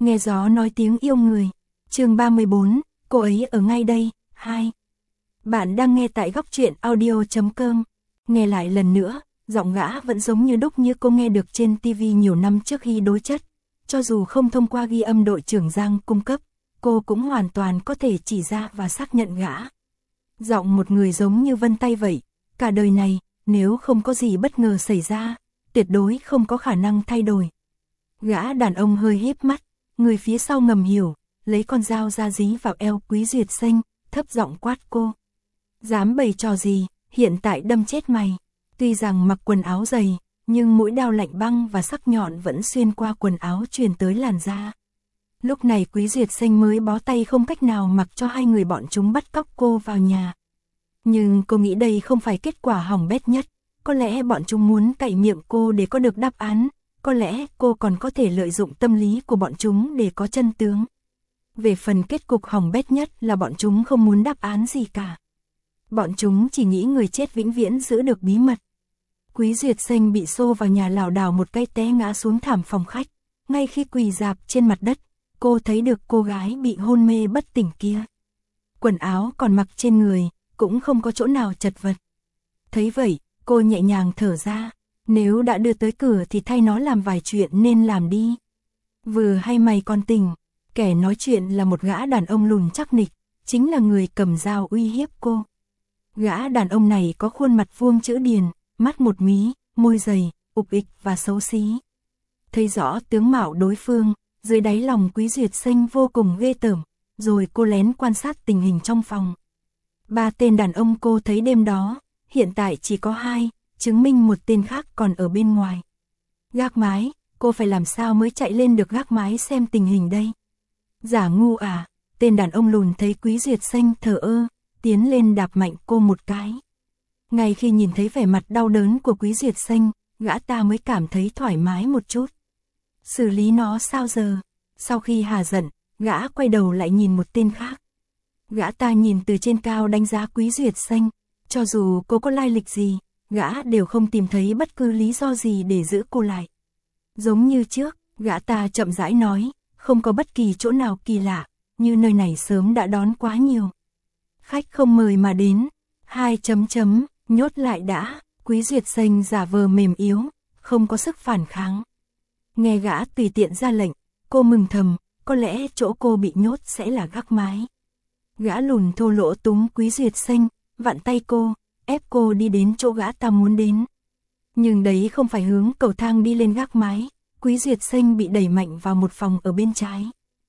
Nghe gió nói tiếng yêu người. Chương 34, cô ấy ở ngay đây. 2. Bạn đang nghe tại góc truyện audio.com. Nghe lại lần nữa, giọng gã vẫn giống như đúc như cô nghe được trên TV nhiều năm trước khi đối chất. Cho dù không thông qua ghi âm đội trưởng Giang cung cấp, cô cũng hoàn toàn có thể chỉ ra và xác nhận gã. Giọng một người giống như vân tay vậy, cả đời này, nếu không có gì bất ngờ xảy ra, tuyệt đối không có khả năng thay đổi. Gã đàn ông hơi híp mắt, người phía sau ngầm hiểu, lấy con dao ra dí vào eo Quý Duyệt Xanh, thấp giọng quát cô. Dám bày trò gì, hiện tại đâm chết mày. Tuy rằng mặc quần áo dày, nhưng mũi dao lạnh băng và sắc nhọn vẫn xuyên qua quần áo truyền tới làn da. Lúc này Quý Duyệt Xanh mới bó tay không cách nào mặc cho hai người bọn chúng bắt cóc cô vào nhà. Nhưng cô nghĩ đây không phải kết quả hỏng bét nhất, có lẽ bọn chúng muốn cạy miệng cô để có được đáp án, có lẽ cô còn có thể lợi dụng tâm lý của bọn chúng để có chân tướng. Về phần kết cục hỏng bét nhất là bọn chúng không muốn đáp án gì cả. Bọn chúng chỉ nghĩ người chết vĩnh viễn giữ được bí mật. Quý Duyệt Xanh bị xô vào nhà lảo đảo một cái té ngã xuống thảm phòng khách. Ngay khi quỳ rạp trên mặt đất, cô thấy được cô gái bị hôn mê bất tỉnh kia. Quần áo còn mặc trên người, cũng không có chỗ nào chật vật. Thấy vậy, cô nhẹ nhàng thở ra. Nếu đã đưa tới cửa thì thay nó làm vài chuyện nên làm đi. Vừa hay mày còn tỉnh, kẻ nói chuyện là một gã đàn ông lùn chắc nịch, chính là người cầm dao uy hiếp cô. Gã đàn ông này có khuôn mặt vuông chữ điền, mắt một mí, môi dày, ục ịch và xấu xí. Thấy rõ tướng mạo đối phương, dưới đáy lòng Quý Duyệt Xanh vô cùng ghê tởm, rồi cô lén quan sát tình hình trong phòng. 3 tên đàn ông cô thấy đêm đó, hiện tại chỉ có 2, chứng minh một tên khác còn ở bên ngoài. Gác mái, cô phải làm sao mới chạy lên được gác mái xem tình hình đây? Giả ngu à, tên đàn ông lùn thấy Quý Duyệt Xanh thờ ơ, tiến lên đạp mạnh cô một cái. Ngay khi nhìn thấy vẻ mặt đau đớn của Quý Duyệt Xanh, gã ta mới cảm thấy thoải mái một chút. Xử lý nó sao giờ? Sau khi hà giận, gã quay đầu lại nhìn một tên khác. Gã ta nhìn từ trên cao đánh giá Quý Duyệt Xanh, cho dù cô có lai lịch gì, gã đều không tìm thấy bất cứ lý do gì để giữ cô lại. Giống như trước, gã ta chậm rãi nói, không có bất kỳ chỗ nào kỳ lạ, như nơi này sớm đã đón quá nhiều. Khách không mời mà đến, 2 nhốt lại đã. Quý Duyệt Xanh giả vờ mềm yếu, không có sức phản kháng. Nghe gã tùy tiện ra lệnh, cô mừng thầm, có lẽ chỗ cô bị nhốt sẽ là gác mái. Gã lùn thô lỗ túm Quý Duyệt Xanh, vặn tay cô, ép cô đi đến chỗ gã ta muốn đến. Nhưng đấy không phải hướng cầu thang đi lên gác mái, Quý Duyệt Xanh bị đẩy mạnh vào một phòng ở bên trái.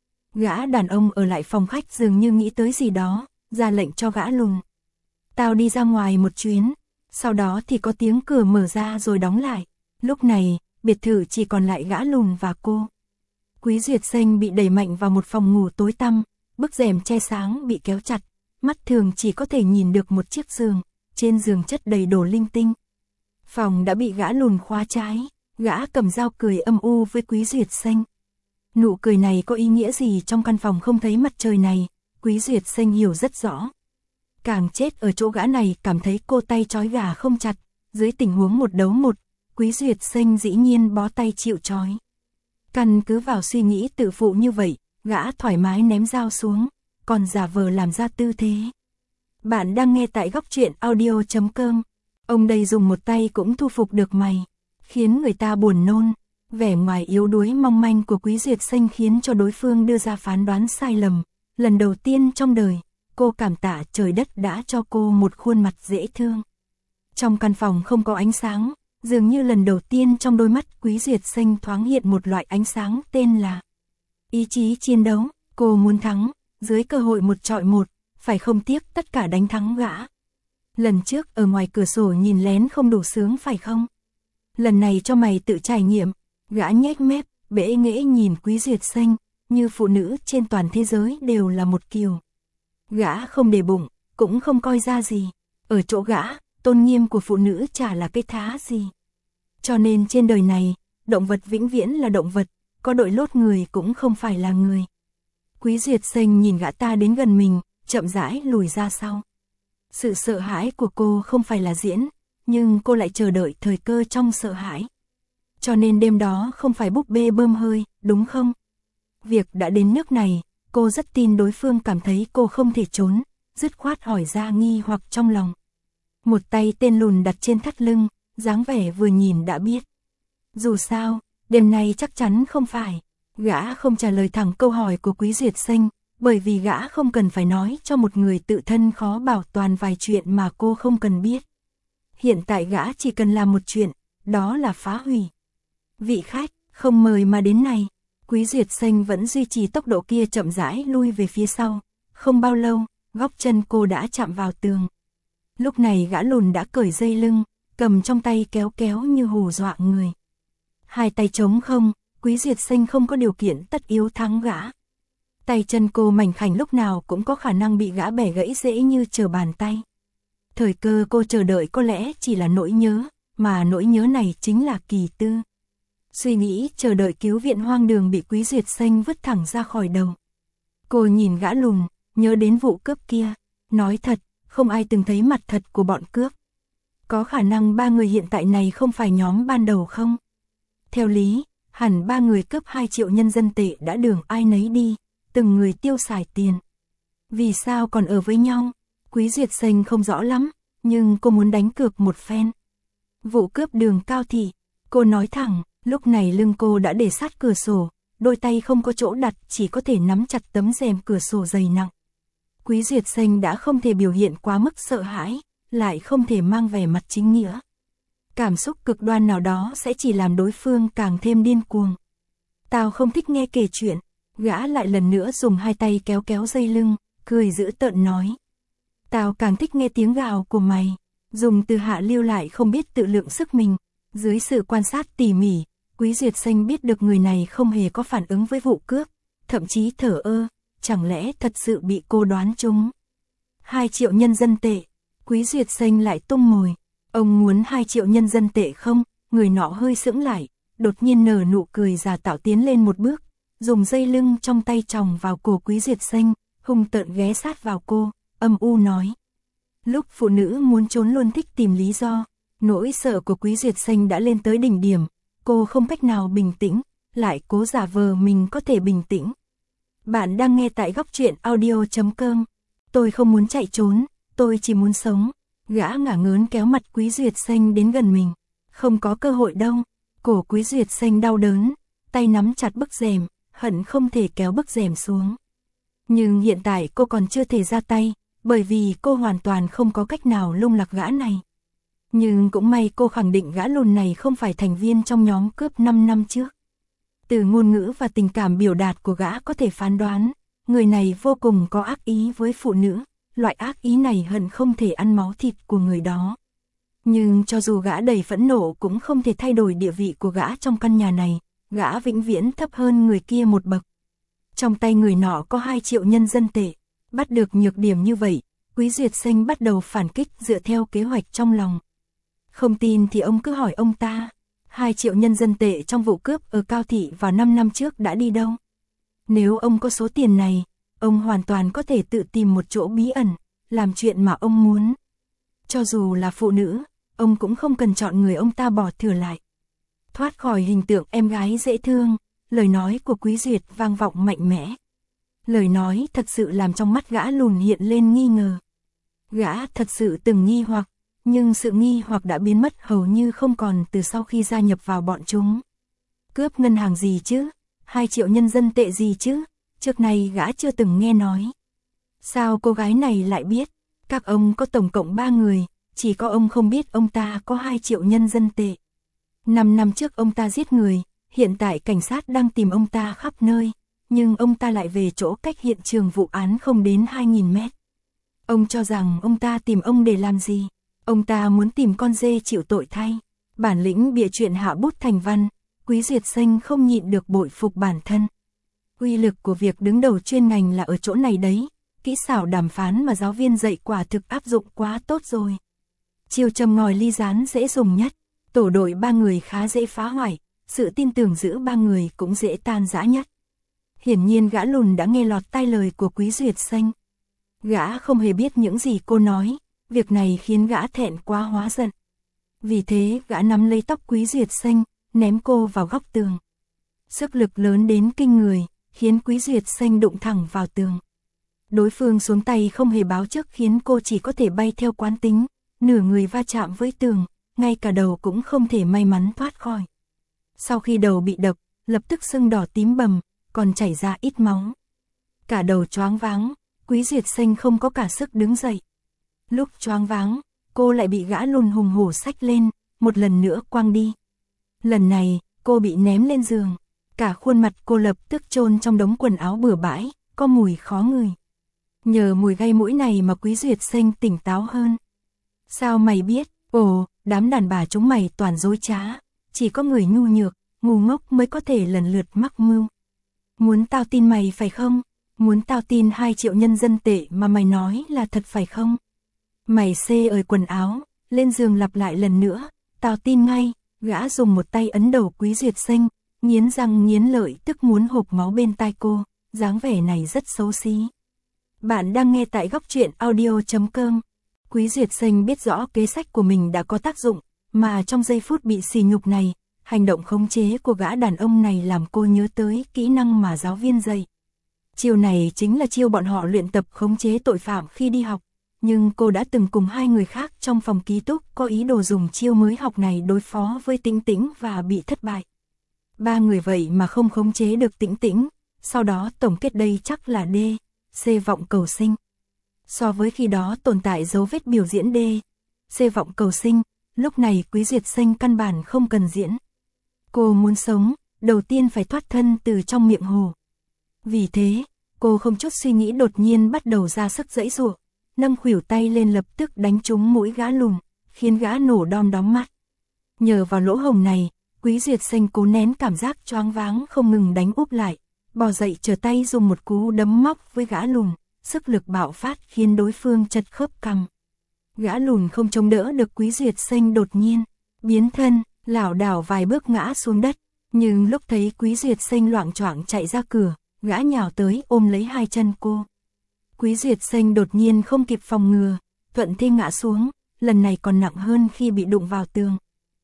Gã đàn ông ở lại phòng khách dường như nghĩ tới gì đó, ra lệnh cho gã lùn. Tao đi ra ngoài một chuyến, sau đó thì có tiếng cửa mở ra rồi đóng lại. Lúc này, biệt thự chỉ còn lại gã lùn và cô. Quý Duyệt Xanh bị đẩy mạnh vào một phòng ngủ tối tăm, bức rèm che sáng bị kéo chặt, mắt thường chỉ có thể nhìn được một chiếc giường, trên giường chất đầy đồ linh tinh. Phòng đã bị gã lùn khóa trái, gã cầm dao cười âm u với Quý Duyệt Xanh. Nụ cười này có ý nghĩa gì trong căn phòng không thấy mặt trời này, Quý Duyệt Xanh hiểu rất rõ. Càng chết ở chỗ gã này cảm thấy cô tay trói gà không chặt, dưới tình huống một đấu một, Quý Duyệt Xanh dĩ nhiên bó tay chịu trói. Căn cứ vào suy nghĩ tự phụ như vậy, gã thoải mái ném dao xuống, còn giả vờ làm ra tư thế. Bạn đang nghe tại góc truyện audio.com. Ông đây dùng một tay cũng thu phục được mày, khiến người ta buồn nôn. Vẻ ngoài yếu đuối mong manh của Quý Duyệt Xanh khiến cho đối phương đưa ra phán đoán sai lầm. Lần đầu tiên trong đời, cô cảm tạ trời đất đã cho cô một khuôn mặt dễ thương. Trong căn phòng không có ánh sáng, dường như lần đầu tiên trong đôi mắt Quý Duyệt Xanh thoáng hiện một loại ánh sáng tên là ý chí chiến đấu. Cô muốn thắng, dưới cơ hội 1 chọi 1, phải không tiếc tất cả đánh thắng gã. Lần trước ở ngoài cửa sổ nhìn lén không đủ sướng phải không? Lần này cho mày tự trải nghiệm. Gã nhếch mép, bẽ nghễ nhìn Quý Duyệt Xanh, như phụ nữ trên toàn thế giới đều là một kiểu. Gã không để bụng, cũng không coi ra gì. Ở chỗ gã, tôn nghiêm của phụ nữ chả là cái thá gì. Cho nên trên đời này, động vật vĩnh viễn là động vật, có đội lốt người cũng không phải là người. Quý Duyệt Xanh nhìn gã ta đến gần mình, chậm rãi lùi ra sau. Sự sợ hãi của cô không phải là diễn, nhưng cô lại chờ đợi thời cơ trong sợ hãi. Cho nên đêm đó không phải búp bê bơm hơi, đúng không? Việc đã đến nước này, cô rất tin đối phương cảm thấy cô không thể trốn, dứt khoát hỏi ra nghi hoặc trong lòng. Một tay tên lùn đặt trên thắt lưng, dáng vẻ vừa nhìn đã biết. Dù sao, đêm nay chắc chắn không phải. Gã không trả lời thẳng câu hỏi của Quý Duyệt Sinh, bởi vì gã không cần phải nói cho một người tự thân khó bảo toàn vài chuyện mà cô không cần biết. Hiện tại gã chỉ cần làm một chuyện, đó là phá hủy. Vị khách, không mời mà đến này. Quý Duyệt Sinh vẫn duy trì tốc độ kia chậm rãi lui về phía sau. Không bao lâu, góc chân cô đã chạm vào tường. Lúc này gã lùn đã cởi dây lưng, cầm trong tay kéo kéo như hù dọa người. Hai tay trống không, Quý Duyệt Sinh không có điều kiện tất yếu thắng gã. Tay chân cô mảnh khảnh lúc nào cũng có khả năng bị gã bẻ gãy dễ như trở bàn tay. Thời cơ cô chờ đợi có lẽ chỉ là nỗi nhớ, mà nỗi nhớ này chính là Kỳ Tư. Suy nghĩ chờ đợi cứu viện hoang đường bị Quý Duyệt Sinh vứt thẳng ra khỏi đầu. Cô nhìn gã lùn, nhớ đến vụ cướp kia. Nói thật, không ai từng thấy mặt thật của bọn cướp. Có khả năng ba người hiện tại này không phải nhóm ban đầu không? Theo lý, hẳn ba người cướp 2 triệu nhân dân tệ đã đường ai nấy đi, từng người tiêu xài tiền. Vì sao còn ở với nhau? Quý Duyệt Sinh không rõ lắm, nhưng cô muốn đánh cược một phen. Vụ cướp đường Cao Thị, cô nói thẳng, lúc này lưng cô đã để sát cửa sổ, đôi tay không có chỗ đặt chỉ có thể nắm chặt tấm rèm cửa sổ dày nặng. Quý Duyệt Sinh đã không thể biểu hiện quá mức sợ hãi, lại không thể mang vẻ mặt chính nghĩa. Cảm xúc cực đoan nào đó sẽ chỉ làm đối phương càng thêm điên cuồng. Tao không thích nghe kể chuyện, gã lại lần nữa dùng hai tay kéo kéo dây lưng, cười dữ tợn nói. Tao càng thích nghe tiếng gào của mày, dùng từ hạ lưu lại không biết tự lượng sức mình. Dưới sự quan sát tỉ mỉ, Quý Duyệt Sinh biết được người này không hề có phản ứng với vụ cướp, thậm chí thở ơ, chẳng lẽ thật sự bị cô đoán trúng. 2 triệu nhân dân tệ, Quý Duyệt Sinh lại tung mồi. Ông muốn 2 triệu nhân dân tệ không? Người nọ hơi sững lại, đột nhiên nở nụ cười giả tạo tiến lên một bước, dùng dây lưng trong tay chòng vào cổ Quý Duyệt Sinh, hung tợn ghé sát vào cô, âm u nói. Lúc phụ nữ muốn trốn luôn thích tìm lý do, nỗi sợ của Quý Duyệt Sinh đã lên tới đỉnh điểm, cô không cách nào bình tĩnh, lại cố giả vờ mình có thể bình tĩnh. Bạn đang nghe tại góc truyện audio.com. Tôi không muốn chạy trốn, tôi chỉ muốn sống. Gã ngả ngớn kéo mặt Quý Duyệt Sinh đến gần mình. Không có cơ hội đâu. Cổ Quý Duyệt Sinh đau đớn, tay nắm chặt bức rèm, hận không thể kéo bức rèm xuống. Nhưng hiện tại cô còn chưa thể ra tay, bởi vì cô hoàn toàn không có cách nào lung lạc gã này. Nhưng cũng may cô khẳng định gã lùn này không phải thành viên trong nhóm cướp 5 năm trước. Từ ngôn ngữ và tình cảm biểu đạt của gã có thể phán đoán, người này vô cùng có ác ý với phụ nữ, loại ác ý này hận không thể ăn máu thịt của người đó. Nhưng cho dù gã đầy phẫn nộ cũng không thể thay đổi địa vị của gã trong căn nhà này, gã vĩnh viễn thấp hơn người kia một bậc. Trong tay người nọ có 2 triệu nhân dân tệ, bắt được nhược điểm như vậy, Quý Duyệt Sinh bắt đầu phản kích dựa theo kế hoạch trong lòng. Không tin thì ông cứ hỏi ông ta, 2 triệu nhân dân tệ trong vụ cướp ở Cao Thị vào 5 năm trước đã đi đâu? Nếu ông có số tiền này, ông hoàn toàn có thể tự tìm một chỗ bí ẩn, làm chuyện mà ông muốn. Cho dù là phụ nữ, ông cũng không cần chọn người ông ta bỏ thừa lại. Thoát khỏi hình tượng em gái dễ thương, lời nói của Quý Duyệt vang vọng mạnh mẽ. Lời nói thật sự làm trong mắt gã lùn hiện lên nghi ngờ. Gã thật sự từng nghi hoặc, nhưng sự nghi hoặc đã biến mất hầu như không còn từ sau khi gia nhập vào bọn chúng. Cướp ngân hàng gì chứ? 2 triệu nhân dân tệ gì chứ? Trước này gã chưa từng nghe nói. Sao cô gái này lại biết? Các ông có tổng cộng 3 người, chỉ có ông không biết ông ta có 2 triệu nhân dân tệ. 5 năm trước ông ta giết người, hiện tại cảnh sát đang tìm ông ta khắp nơi, nhưng ông ta lại về chỗ cách hiện trường vụ án không đến 2.000 mét. Ông cho rằng ông ta tìm ông để làm gì? Ông ta muốn tìm con dê chịu tội thay. Bản lĩnh bịa chuyện hạ bút thành văn, Quý Duyệt Sinh không nhịn được bội phục bản thân. Uy lực của việc đứng đầu chuyên ngành là ở chỗ này đấy, kỹ xảo đàm phán mà giáo viên dạy quả thực áp dụng quá tốt rồi. Chiêu châm ngòi ly gián dễ dùng nhất, tổ đội 3 người khá dễ phá hoại, sự tin tưởng giữa 3 người cũng dễ tan rã nhất. Hiển nhiên gã lùn đã nghe lọt tai lời của Quý Duyệt Sinh. Gã không hề biết những gì cô nói, việc này khiến gã thẹn quá hóa giận. Vì thế gã nắm lấy tóc Quý Duyệt Sinh, ném cô vào góc tường. Sức lực lớn đến kinh người, khiến Quý Duyệt Xanh đụng thẳng vào tường. Đối phương xuống tay không hề báo trước khiến cô chỉ có thể bay theo quán tính, nửa người va chạm với tường, ngay cả đầu cũng không thể may mắn thoát khỏi. Sau khi đầu bị đập, lập tức sưng đỏ tím bầm, còn chảy ra ít máu. Cả đầu choáng váng, Quý Duyệt Xanh không có cả sức đứng dậy. Lúc choáng váng, cô lại bị gã lùn hùng hổ xách lên, một lần nữa quăng đi. Lần này, cô bị ném lên giường, cả khuôn mặt cô lập tức chôn trong đống quần áo bừa bãi, có mùi khó ngửi. Nhờ mùi gây mũi này mà Quý Duyệt Xanh tỉnh táo hơn. Sao mày biết? Ồ, đám đàn bà chúng mày toàn dối trá, chỉ có người nhu nhược, ngu ngốc mới có thể lần lượt mắc mưu. Muốn tao tin mày phải không? Muốn tao tin 2 triệu nhân dân tệ mà mày nói là thật phải không? Mày xê ơi quần áo, lên giường lặp lại lần nữa, tao tin ngay. Gã dùng một tay ấn đầu Quý Duyệt Xanh, nghiến răng nghiến lợi tức muốn hộc máu bên tai cô, dáng vẻ này rất xấu xí. Bạn đang nghe tại góc truyện audio.com. Quý Duyệt Xanh biết rõ kế sách của mình đã có tác dụng, mà trong giây phút bị sỉ nhục này, hành động khống chế của gã đàn ông này làm cô nhớ tới kỹ năng mà giáo viên dạy. Chiêu này chính là chiêu bọn họ luyện tập khống chế tội phạm khi đi học, nhưng cô đã từng cùng 2 người khác trong phòng ký túc có ý đồ dùng chiêu mới học này đối phó với Tĩnh Tĩnh và bị thất bại. 3 người vậy mà không khống chế được Tĩnh Tĩnh, sau đó tổng kết đây chắc là D, C vọng cầu sinh. So với khi đó tồn tại dấu vết biểu diễn D, C vọng cầu sinh, lúc này Quý Duyệt Xanh căn bản không cần diễn. Cô muốn sống, đầu tiên phải thoát thân từ trong miệng hồ. Vì thế, cô không chút suy nghĩ đột nhiên bắt đầu ra sức giãy giụa, nâng khuỷu tay lên lập tức đánh trúng mũi gã lùn, khiến gã nổ đom đóm mắt. Nhờ vào lỗ hổng này, Quý Duyệt Xanh cố nén cảm giác choáng váng không ngừng đánh úp lại, bò dậy trở tay dùng một cú đấm móc với gã lùn, sức lực bạo phát khiến đối phương chật khớp cằm. Gã lùn không chống đỡ được Quý Duyệt Xanh đột nhiên biến thân, lảo đảo vài bước ngã xuống đất, nhưng lúc thấy Quý Duyệt Xanh loạng choạng chạy ra cửa, gã nhào tới ôm lấy 2 chân cô. Quý Duyệt Xanh đột nhiên không kịp phòng ngừa, thuận thế ngã xuống, lần này còn nặng hơn khi bị đụng vào tường.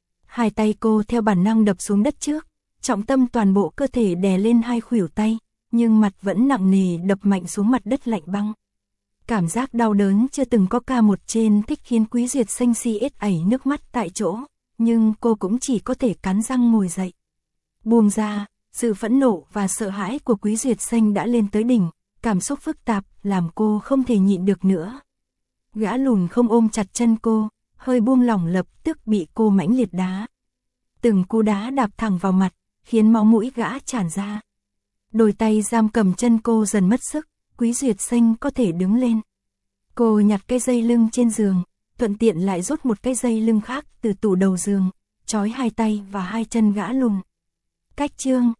2 tay cô theo bản năng đập xuống đất trước, trọng tâm toàn bộ cơ thể đè lên 2 khuỷu tay, nhưng mặt vẫn nặng nề đập mạnh xuống mặt đất lạnh băng. Cảm giác đau đớn chưa từng có ca một trên thích khiến Quý Duyệt Xanh ếch ảy nước mắt tại chỗ, nhưng cô cũng chỉ có thể cắn răng ngồi dậy. Buông ra, sự phẫn nộ và sợ hãi của Quý Duyệt Xanh đã lên tới đỉnh, cảm xúc phức tạp làm cô không thể nhịn được nữa. Gã lùn không ôm chặt chân cô, hơi buông lỏng lập tức bị cô mãnh liệt đá. Từng cú đá đạp thẳng vào mặt, khiến máu mũi gã tràn ra. Đôi tay giam cầm chân cô dần mất sức, Quý Duyệt Xanh có thể đứng lên. Cô nhặt cái dây lưng trên giường, thuận tiện lại rút một cái dây lưng khác từ tủ đầu giường, trói 2 tay và 2 chân gã lùn. Cách chương